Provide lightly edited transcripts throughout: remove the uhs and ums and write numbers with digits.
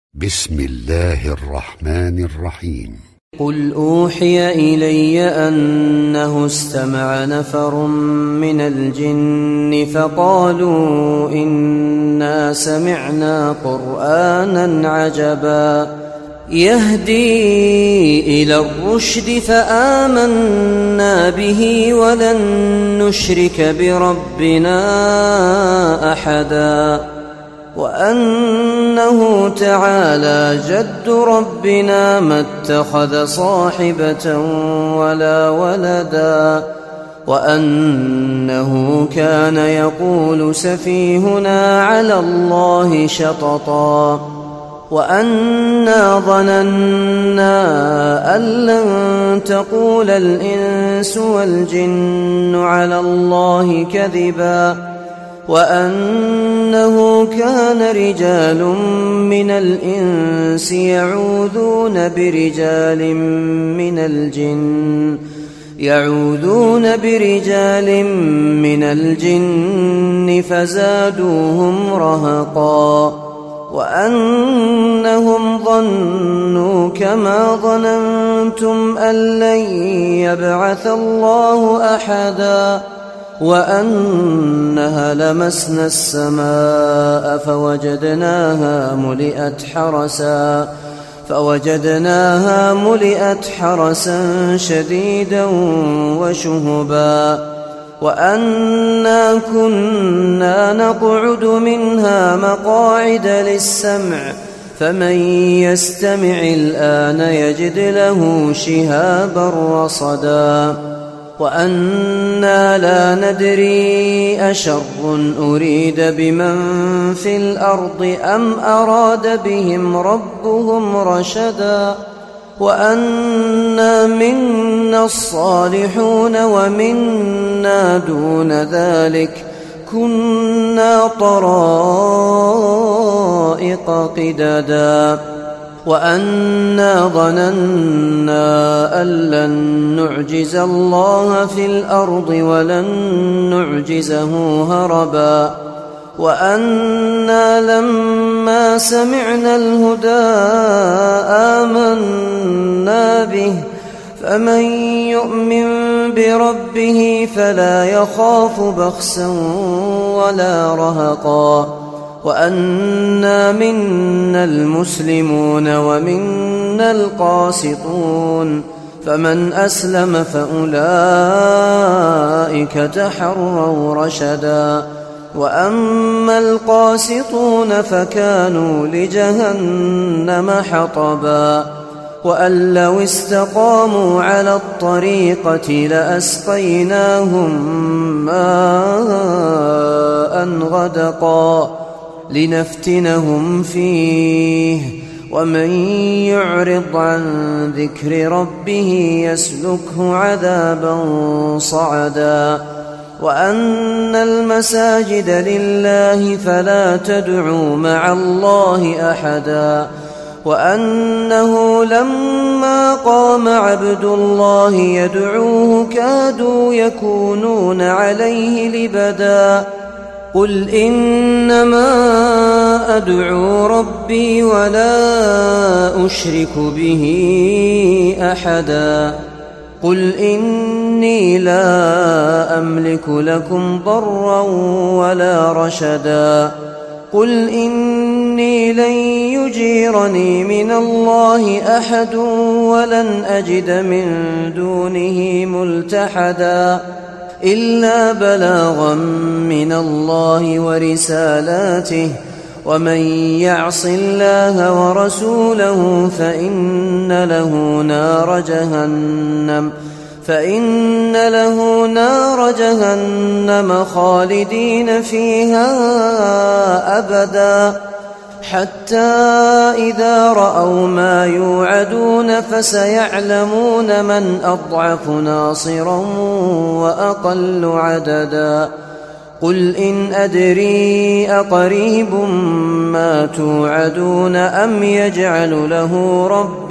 بسم الله الرحمن الرحيم. قل أوحي إلي أنه استمع نفر من الجن فقالوا إنا سمعنا قرآنا عجبا يهدي إلى الرشد فآمنا به ولن نشرك بربنا أحدا وأنه تعالى جد ربنا ما اتخذ صاحبة ولا ولدا وأنه كان يقول سفيهنا على الله شططا وأنا ظننا أن لن تقول الإنس والجن على الله كذبا وأنه كان رجال من الإنس يعوذون برجال من الجن فزادوهم رهقا وأنهم ظنوا كما ظننتم أن لن يبعث الله أحدا وأنها لمسنا السماء فوجدناها ملئت حرسا شديدا وشهبا وأنا كنا نقعد منها مقاعد للسمع فمن يستمع الآن يجد له شهابا رصدا وأنا لا ندري أشر أريد بمن في الأرض أم أراد بهم ربهم رشدا وأنا منا الصالحون ومنا دون ذلك كنا طرائق قددا وأنا ظننا أن لن نعجز الله في الأرض ولن نعجزه هربا وأنا لما سمعنا الهدى آمنا به فمن يؤمن بربه فلا يخاف بخسا ولا رهقا وأنا منا المسلمون ومنا القاسطون فمن أسلم فأولئك تحروا رشدا وأما القاسطون فكانوا لجهنم حطبا وأن لو استقاموا على الطريقة لأسقيناهم ماء غدقا لنفتنهم فيه ومن يعرض عن ذكر ربه يسلكه عذابا صعدا وأن المساجد لله فلا تدعوا مع الله أحدا وأنه لما قام عبد الله يدعوه كادوا يكونون عليه لبدا قل إنما أدعو ربي ولا أشرك به أحدا قل إني لا أملك لكم ضرا ولا رشدا قل إني لن يجيرني من الله أحد ولن أجد من دونه ملتحدا إلا بلاغا من الله ورسالاته ومن يعص الله ورسوله فإن له نار جهنم خالدين فيها أبدا حتى إذا رأوا ما يوعدون فسيعلمون من أضعف ناصرا وأقل عددا قل إن أدري أقريب ما توعدون أم يجعل له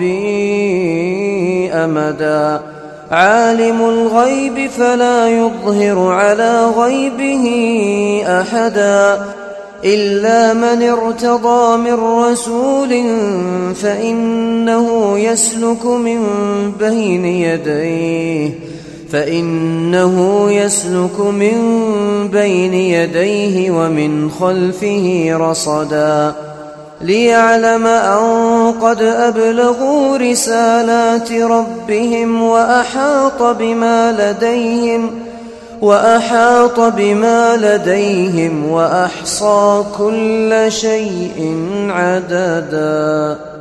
ربي أمدا عالم الغيب فلا يظهر على غيبه أحدا إلا من ارتضى من رسول فإنه يسلك من بين يديه ومن خلفه رصدا ليعلم أن قد أبلغوا رسالات ربهم وأحاط بما لديهم وأحصى كل شيء عددا.